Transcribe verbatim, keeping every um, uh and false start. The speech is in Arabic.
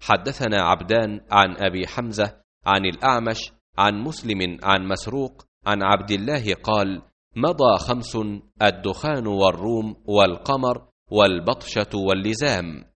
حدثنا عبدان عن أبي حمزة عن الأعمش عن مسلم عن مسروق عن عبد الله قال: مضى خمس: الدخان والروم والقمر والبطشة واللزام.